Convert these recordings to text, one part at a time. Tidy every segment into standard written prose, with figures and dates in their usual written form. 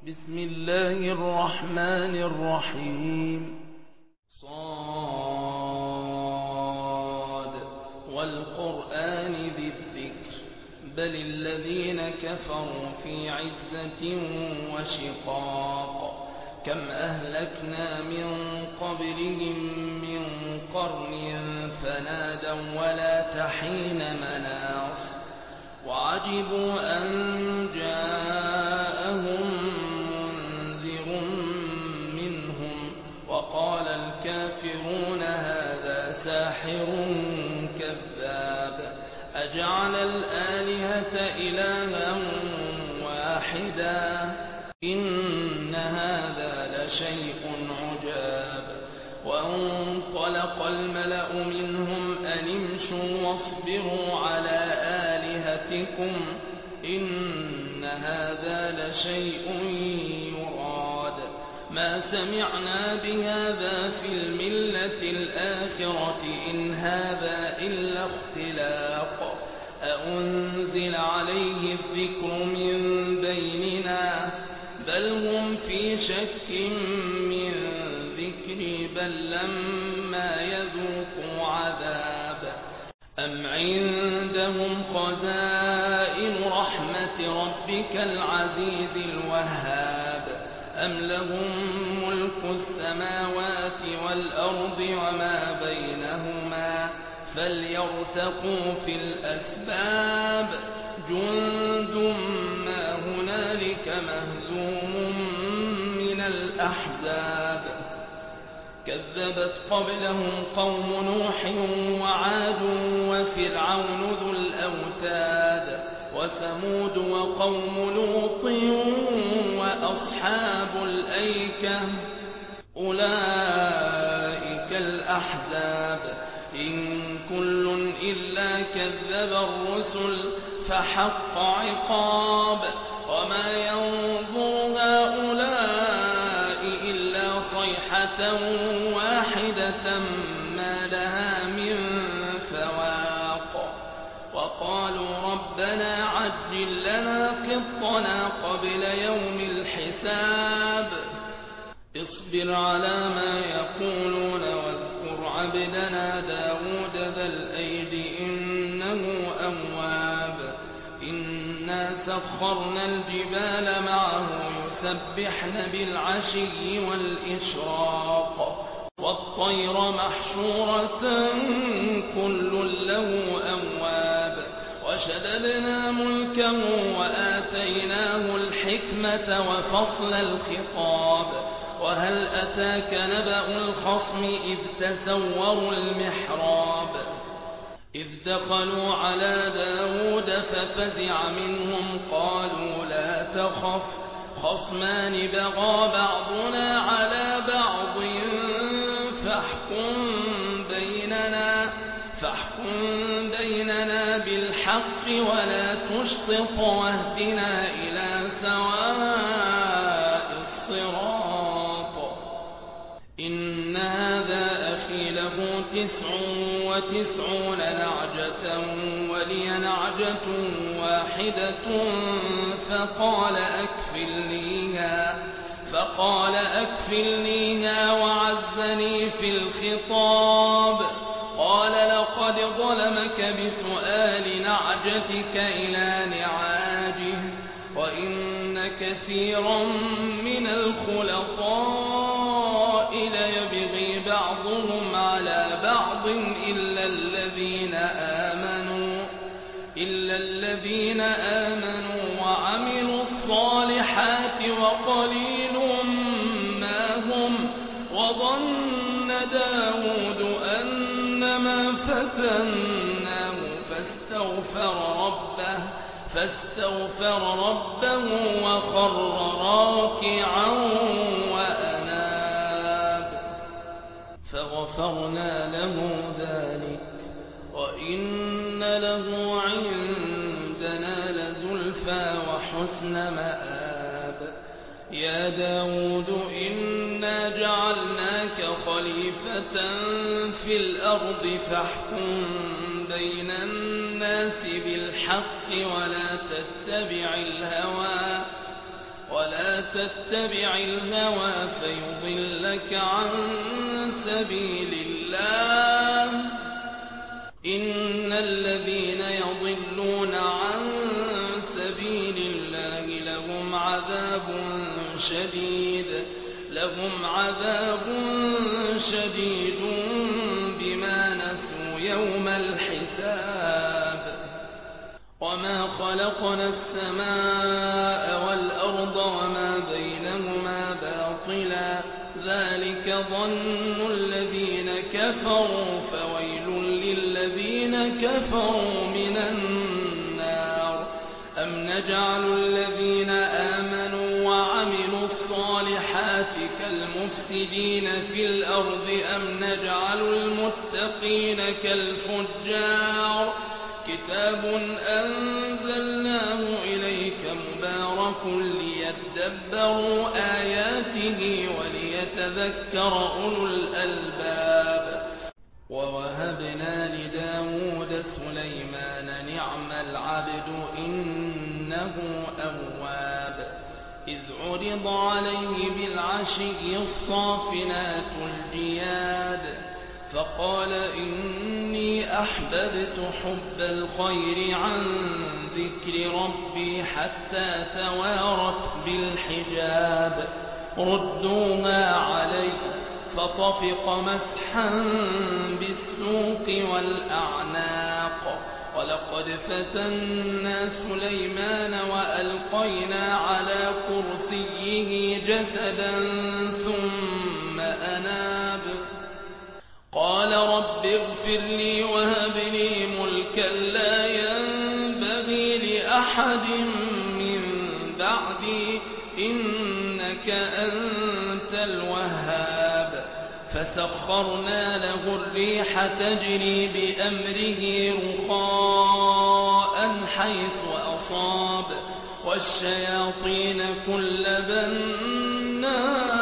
بسم الله الرحمن الرحيم. صاد والقرآن ذي الذكر بل الذين كفروا في عزة وشقاق كم أهلكنا من قبلهم من قرن فنادوا ولا تحين مناص وعجبوا أن جاءهم منذر منهم وقال الكافرون هذا ساحر كذاب أجعل الآلهة إلها واحدا إن هذا لشيء عجاب وانطلق الملأ منهم أن امشوا واصبروا على آلهتكم إن هذا لشيء يراد ما سمعنا بهذا في الملة الآخرة إن هذا إلا اختلاق أأنزل عليه الذكر من بيننا بل هم في شك من ذكري بل لما يذوقوا عذاب أم عندهم خزائن رحمة ربك العزيز الوهاب أم لهم ملك السماوات والأرض وما بينهما فليرتقوا في الأسباب جند ما هنالك مهزوم من الأحزاب كذبت قبلهم قوم نوح وعاد وفرعون ذو الأوتاد وثمود وقوم لوط وأصحاب الأيكة أولئك الأحزاب إن كل إلا كذب الرسل فحق عقاب وما ينظر هؤلاء إلا صيحة واحدة ما لها من فواق وقالوا ربنا عجل لنا قطنا قبل يوم الحساب اصبر على ما يقولون واذكر عبدنا داود ذا الأيد إنه أواب إنا سخرنا الجبال معه يسبحن بالعشي والإشراق والطير محشورة كل له أواب وشددنا ملكه وآتيناه الحكمة وفصل الخطاب وهل أتاك نبأ الخصم إذ تسوروا المحراب إذ دخلوا على داود ففزع منهم قالوا لا تخف خصمان بغى بعضنا على بعض فاحكم بيننا بالحق ولا تشطط واهدنا إلى سواء الصراط إن هذا أخي له 99 نعجة ولي نعجة واحدة فقال أكفلنيها وعزني في الخطاب قال لقد ظلمك بسؤال نعجتك إلى نعاجه وإن كثيرا من الخلطاء ليبغي بعضهم على بعض إلا الذين آمنوا وعملوا الصالحات وقليل ما هم وظن داود أنما فتناه فاستغفر ربه وخر راكعا وأناب فغفرنا له ذلك وإن له عندنا لزلفى وحسن مآب يا داود إنا جعلناك خليفة في الأرض فاحكم بين الناس بالحق ولا تتبع الهوى ولا تتبع الهوى فيضلك عن سبيل الله إن الذين يضلون عن سبيل الله لهم عذاب شديد بما نسوا يوم الحساب وما خلقنا السماء والأرض وما بينهما باطلا ذلك ظن الذين كفروا فويل للذين كفروا من النار أم نجعل الذين آمنوا وعملوا الصالحات كالمفسدين في الأرض أم نجعل المتقين كالفجار كتاب أنزلناه إليك مبارك ليدبروا آياته وليتذكر أولو الألباب ووهبنا لداود سليمان نعم العبد إنه أواب إذ عرض عليه بالعشي الصافنات الجياد فقال إني أحببت حب الخير عن ذكر ربي حتى توارت بالحجاب ردوها علي فطفق مسحا بالسوق والأعناق ولقد فتنا سليمان وألقينا على كرسيه جسدا ثم أناب قال رب اغفر لي وهب لي ملكا لا ينبغي لأحد من بعدي إنك أنت الوهاب فسخرنا له الريح تجري بأمره رخاء حيث أصاب والشياطين كل بناء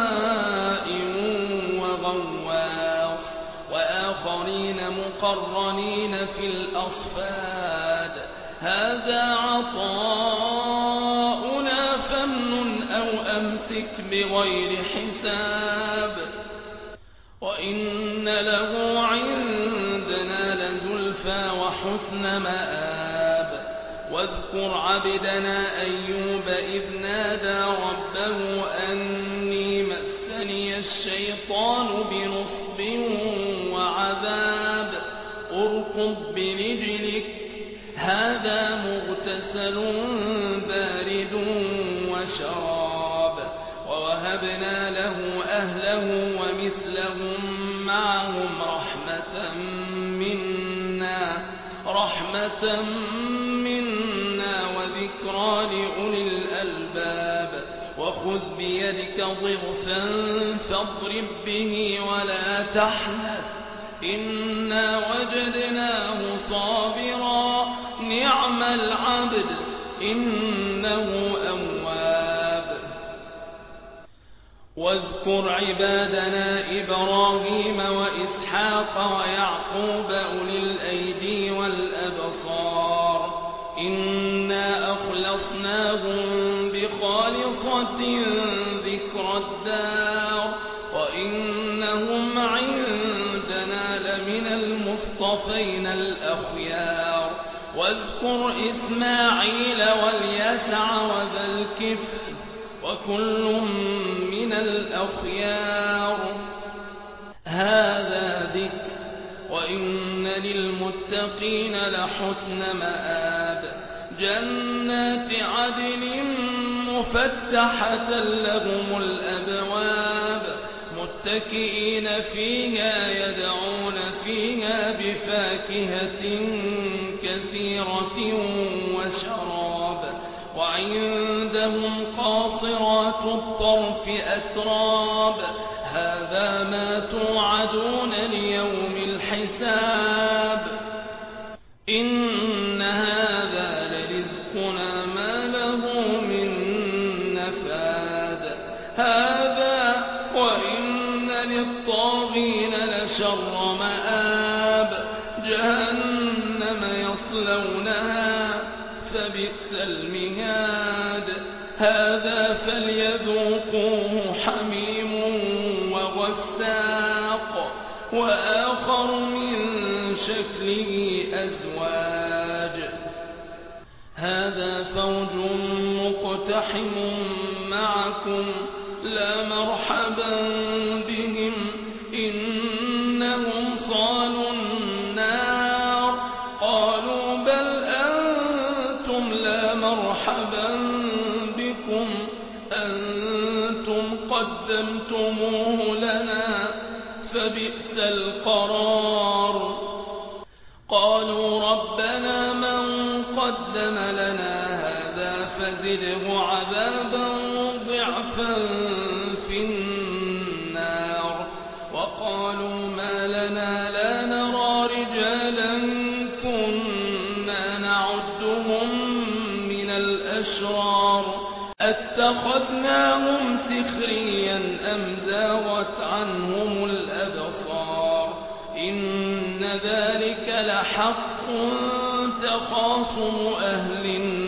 وغواص وآخرين مقرنين في الأصفاد هذا عطاؤنا فامنن أو أمسك بغير حساب وإن له عندنا لزلفى وحسن مآب واذكر عبدنا أيوب إذ نادى ربه أني مسني الشيطان بنصب وعذاب اركض برجلك هذا مغتسل بارد وشراب ووهبنا له أهله ومثلهم معهم رحمة منا وذكرى لأولي الألباب وخذ بيدك ضغثا فاضرب به ولا تحنث إنا وجدناه صابرا نعم العبد إنه أواب واذكر عبادنا إبراهيم وإسحاق ويعقوب أولي الأيدي والأبصار إنا أخلصناهم بخالصة ذكر الدار وإنهم عندنا لمن المصطفين الأخيار واذكر إسماعيل واليسع وذا الكفل وكل من الأخيار هذا ذكر وإن للمتقين لحسن مآب جنات عدن مفتحة لهم الأبواب متكئين فيها يدعون فيها بفاكهة كثيرة وشراب وعندهم قاصرات الطرف أتراب هذا ما توعدون ليوم الحساب إن هذا لرزقنا ما له من نفاد هذا وإن للطاغين لشر مآب جهنم يصلونها فبئس المهاد هذا فليذوقوه حميم وغساق وآخر من شكله أزواج هذا فوج مقتحم معكم لا مرحبا بهم إنهم صالوا النار قالوا بل أنتم لا مرحبا بكم أنتم قدمتموه لنا فبئس القرار قالوا ربنا من قدم لنا هذا فزده عذابا ضعفا في النار وقالوا ما لنا لا نرى رجالا كنا نعدهم من الأشرار أتخذناهم سخريا أم زاغت عنهم الأبصار إن ذلك لحق تخاصم أهل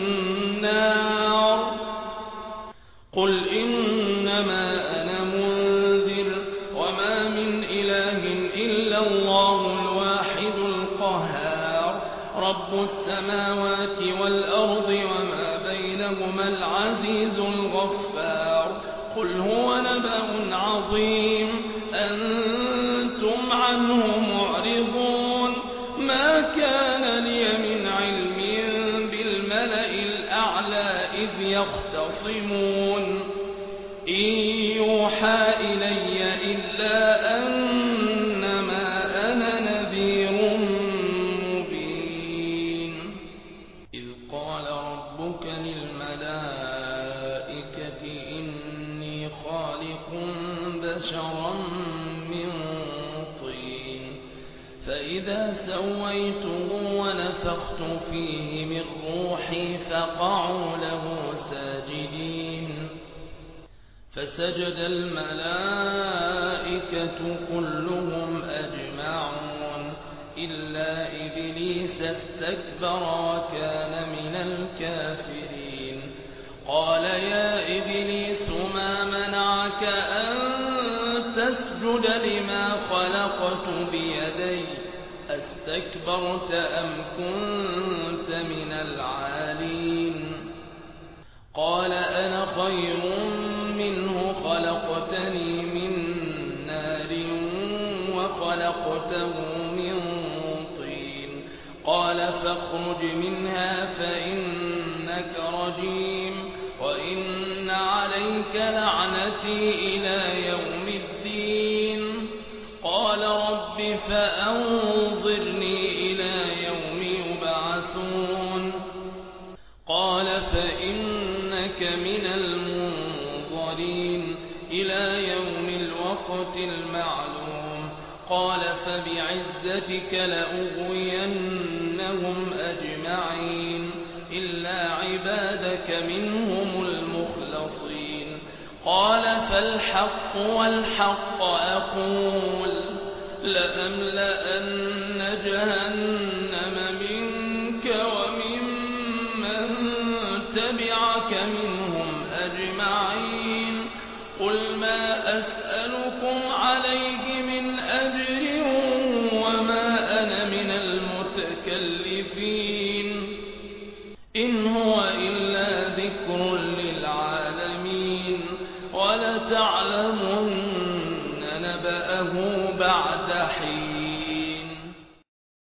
النار قل إنما أنا منذر وما من إله إلا الله الواحد القهار رب السماوات والأرض وما بينهما العزيز الغفار قل هو نبأ عظيم أنتم عنه معرضون ما كان لي من علم بالملأ الأعلى إذ يختصمون إن يوحى إلي إلا أنما أنا نذير مبين إذ قال ربك للملائكة إني خالق بشرا من طين فإذا سويته ونفخت فيه من روحي فقعوا له ساجدين فسجد الملائكة كلهم أجمعون إلا إبليس استكبر وكان من الكافرين قال يا إبليس ما منعك أن تسجد لما خلقت بيدي أستكبرت أم كنت من العالين قال أنا خير منه خلقتني من نار وخلقته من طين قال فاخرج منها فإنك رجيم وإن عليك لعنتي إلى يوم الدين قال رب فأنظرني إلى يوم يبعثون قال فإنك من المنظرين إلى يوم الوقت المعلوم قال فبعزتك لأغوينهم أجمعين إلا عبادك منهم المخلصين قال فالحق والحق أقول لأملأن جهنم منك وممن تبعك منهم أجمعين قل ما أسألكم عليه من أجر وما أنا من المتكلفين إن هو إلا ذكر للعالمين ولتعلمن نبأه بعد حين